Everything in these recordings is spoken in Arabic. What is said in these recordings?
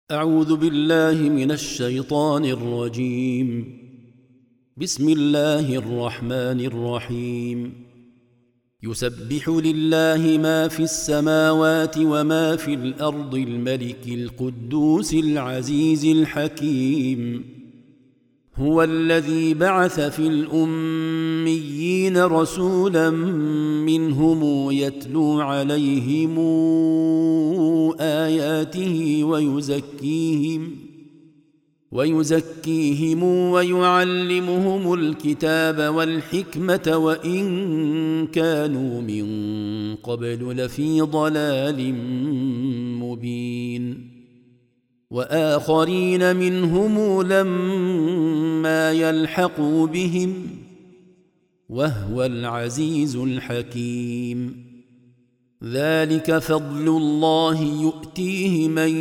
أعوذ بالله من الشيطان الرجيم. بسم الله الرحمن الرحيم. يسبح لله ما في السماوات وما في الأرض الملك القدوس العزيز الحكيم. هو الذي بعث في الأميين رسولا منهم يتلو عليهم آياته ويزكيهم ويعلمهم الكتاب والحكمة وإن كانوا من قبل لفي ضلال مبين. وآخرين منهم لما يلحقوا بهم وهو العزيز الحكيم. ذلك فضل الله يؤتيه من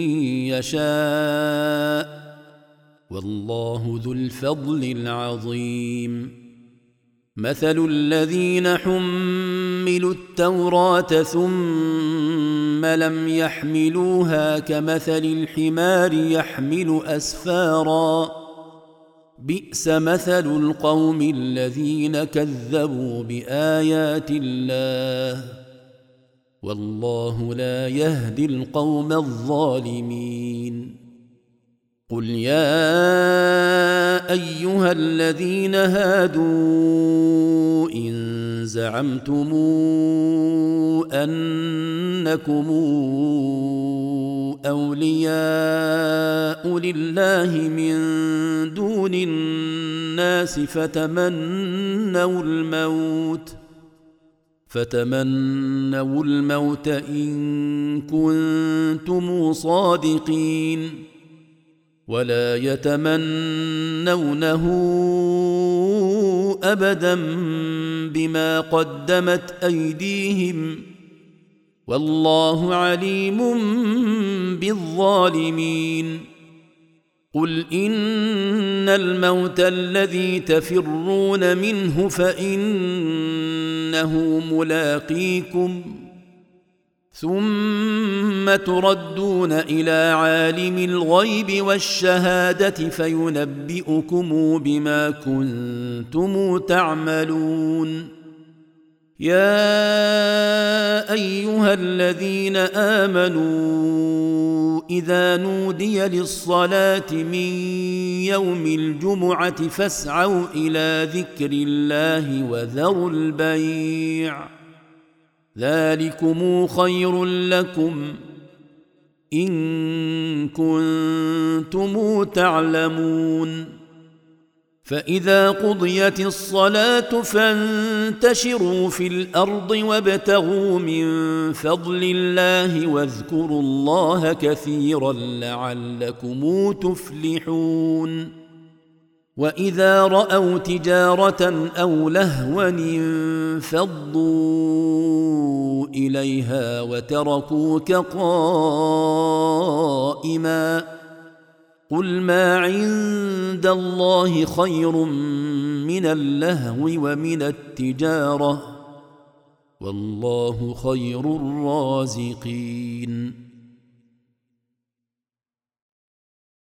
يشاء والله ذو الفضل العظيم. مثل الذين حملوا التوراة ثم لم يحملوها كمثل الحمار يحمل أسفارا بئس مثل القوم الذين كذبوا بآيات الله والله لا يهدي القوم الظالمين. قل يا أيها الذين هادوا إن زعمتم أنكم أولياء لله من دون الناس فتمنوا الموت إن كنتم صادقين ولا يتمنونه أبدا بما قدمت أيديهم والله عليم بالظالمين. قل إن الموت الذي تفرون منه فإنه ملاقيكم ثم تردون إلى عالم الغيب والشهادة فينبئكم بما كنتم تعملون. يا أيها الذين آمنوا إذا نودي للصلاة من يوم الجمعة فاسعوا إلى ذكر الله وذروا البيع ذلكم خير لكم إن كنتم تعلمون. فإذا قضيت الصلاة فانتشروا في الأرض وابتغوا من فضل الله واذكروا الله كثيرا لعلكم تفلحون. وإذا رأوا تجارة أو لهوا انفضوا إليها وتركوك قائما قل ما عند الله خير من اللهو ومن التجارة والله خير الرازقين.